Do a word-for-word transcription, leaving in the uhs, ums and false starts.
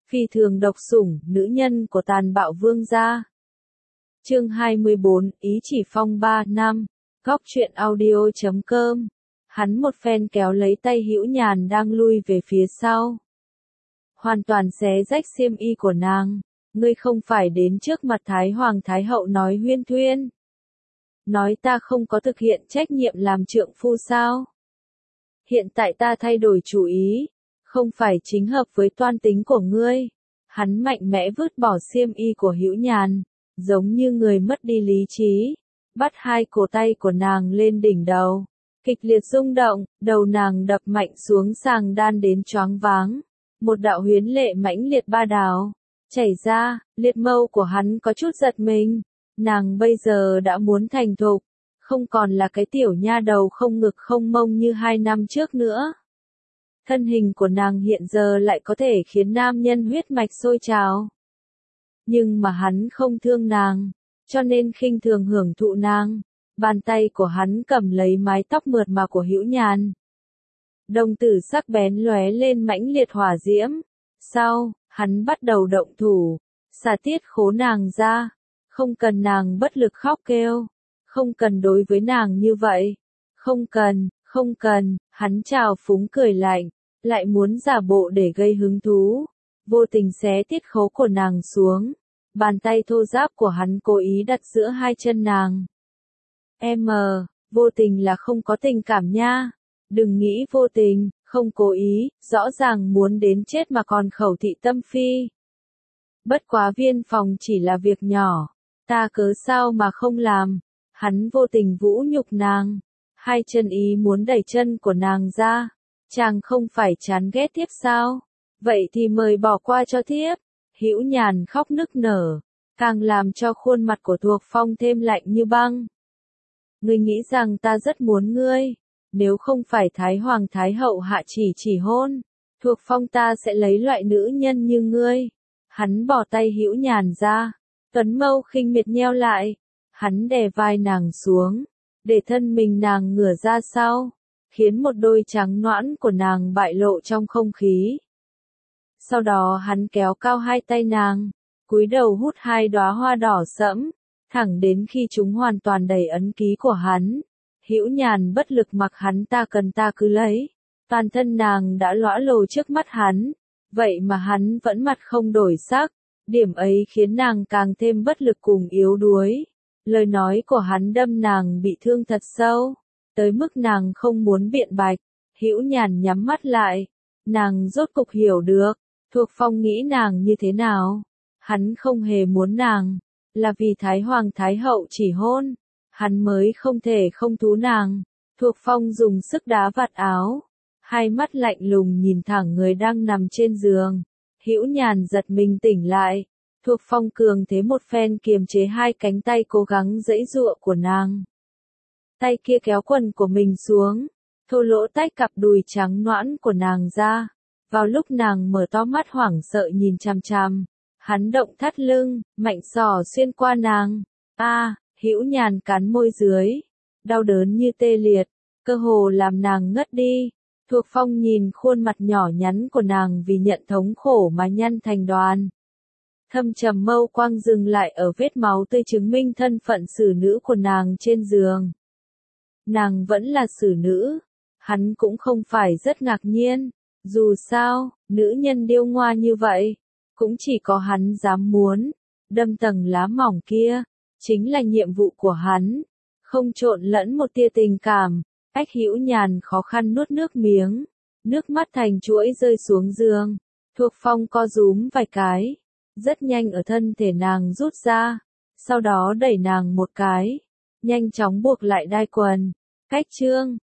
Phi thường độc sủng, nữ nhân của tàn bạo vương gia. Chương hai mươi bốn, ý chỉ phong ba năm. Góc truyện audio chấm com. Hắn một phen kéo lấy tay Hữu Nhàn đang lui về phía sau. Hoàn toàn xé rách xiêm y của nàng. Ngươi không phải đến trước mặt Thái Hoàng Thái Hậu nói huyên thuyên. Nói ta không có thực hiện trách nhiệm làm trượng phu sao? Hiện tại ta thay đổi chủ ý. Không phải chính hợp với toan tính của ngươi. Hắn mạnh mẽ vứt bỏ xiêm y của Hữu Nhàn, giống như người mất đi lý trí, bắt hai cổ tay của nàng lên đỉnh đầu, kịch liệt rung động, đầu nàng đập mạnh xuống sàng đan đến choáng váng. Một đạo huyến lệ mãnh liệt ba đào chảy ra, liệt mâu của hắn có chút giật mình. Nàng bây giờ đã muốn thành thục, không còn là cái tiểu nha đầu không ngực không mông như hai năm trước nữa. Thân hình của nàng hiện giờ lại có thể khiến nam nhân huyết mạch sôi trào. Nhưng mà hắn không thương nàng, cho nên khinh thường hưởng thụ nàng. Bàn tay của hắn cầm lấy mái tóc mượt mà của Hữu Nhàn. Đồng tử sắc bén lóe lên mãnh liệt hỏa diễm. Sau, hắn bắt đầu động thủ, xả tiết khố nàng ra. Không cần nàng bất lực khóc kêu. Không cần đối với nàng như vậy. Không cần, không cần, hắn trào phúng cười lạnh. Lại muốn giả bộ để gây hứng thú, vô tình xé tiết khố của nàng xuống, bàn tay thô ráp của hắn cố ý đặt giữa hai chân nàng. Em, vô tình là không có tình cảm nha, đừng nghĩ vô tình, không cố ý, rõ ràng muốn đến chết mà còn khẩu thị tâm phi. Bất quá viên phòng chỉ là việc nhỏ, ta cớ sao mà không làm, hắn vô tình vũ nhục nàng, hai chân ý muốn đẩy chân của nàng ra. Chàng không phải chán ghét thiếp sao? Vậy thì mời bỏ qua cho thiếp. Hữu Nhàn khóc nức nở, càng làm cho khuôn mặt của Thuộc Phong thêm lạnh như băng. Ngươi nghĩ rằng ta rất muốn ngươi, nếu không phải Thái Hoàng Thái Hậu hạ chỉ chỉ hôn, Thuộc Phong ta sẽ lấy loại nữ nhân như ngươi. Hắn bỏ tay Hữu Nhàn ra, tuấn mâu khinh miệt nheo lại, hắn đè vai nàng xuống, để thân mình nàng ngửa ra sau, khiến một đôi trắng nõn của nàng bại lộ trong không khí. Sau đó hắn kéo cao hai tay nàng, cúi đầu hút hai đóa hoa đỏ sẫm, thẳng đến khi chúng hoàn toàn đầy ấn ký của hắn. Hữu Nhàn bất lực mặc hắn ta cần ta cứ lấy, toàn thân nàng đã lõa lồ trước mắt hắn, vậy mà hắn vẫn mặt không đổi sắc, điểm ấy khiến nàng càng thêm bất lực cùng yếu đuối. Lời nói của hắn đâm nàng bị thương thật sâu. Tới mức nàng không muốn biện bạch, Hữu Nhàn nhắm mắt lại, nàng rốt cục hiểu được, Thuộc Phong nghĩ nàng như thế nào. Hắn không hề muốn nàng, là vì Thái Hoàng Thái Hậu chỉ hôn, hắn mới không thể không thú nàng. Thuộc Phong dùng sức đá vạt áo, hai mắt lạnh lùng nhìn thẳng người đang nằm trên giường. Hữu Nhàn giật mình tỉnh lại, Thuộc Phong cường thế một phen kiềm chế hai cánh tay cố gắng giãy giụa của nàng. Tay kia kéo quần của mình xuống, thô lỗ tách cặp đùi trắng nõn của nàng ra. Vào lúc nàng mở to mắt hoảng sợ nhìn chằm chằm, hắn động thắt lưng, mạnh sỏ xuyên qua nàng. A, à, Hữu Nhàn cắn môi dưới, đau đớn như tê liệt, cơ hồ làm nàng ngất đi. Thuộc Phong nhìn khuôn mặt nhỏ nhắn của nàng vì nhận thống khổ mà nhăn thành đoàn. Thâm trầm mâu quang dừng lại ở vết máu tươi chứng minh thân phận xử nữ của nàng trên giường. Nàng vẫn là xử nữ, hắn cũng không phải rất ngạc nhiên, dù sao, nữ nhân điêu ngoa như vậy, cũng chỉ có hắn dám muốn, đâm tầng lá mỏng kia, chính là nhiệm vụ của hắn, không trộn lẫn một tia tình cảm. Ách Hữu Nhàn khó khăn nuốt nước miếng, nước mắt thành chuỗi rơi xuống giường. Thuộc Phong co rúm vài cái, rất nhanh ở thân thể nàng rút ra, sau đó đẩy nàng một cái, nhanh chóng buộc lại đai quần. Cách chương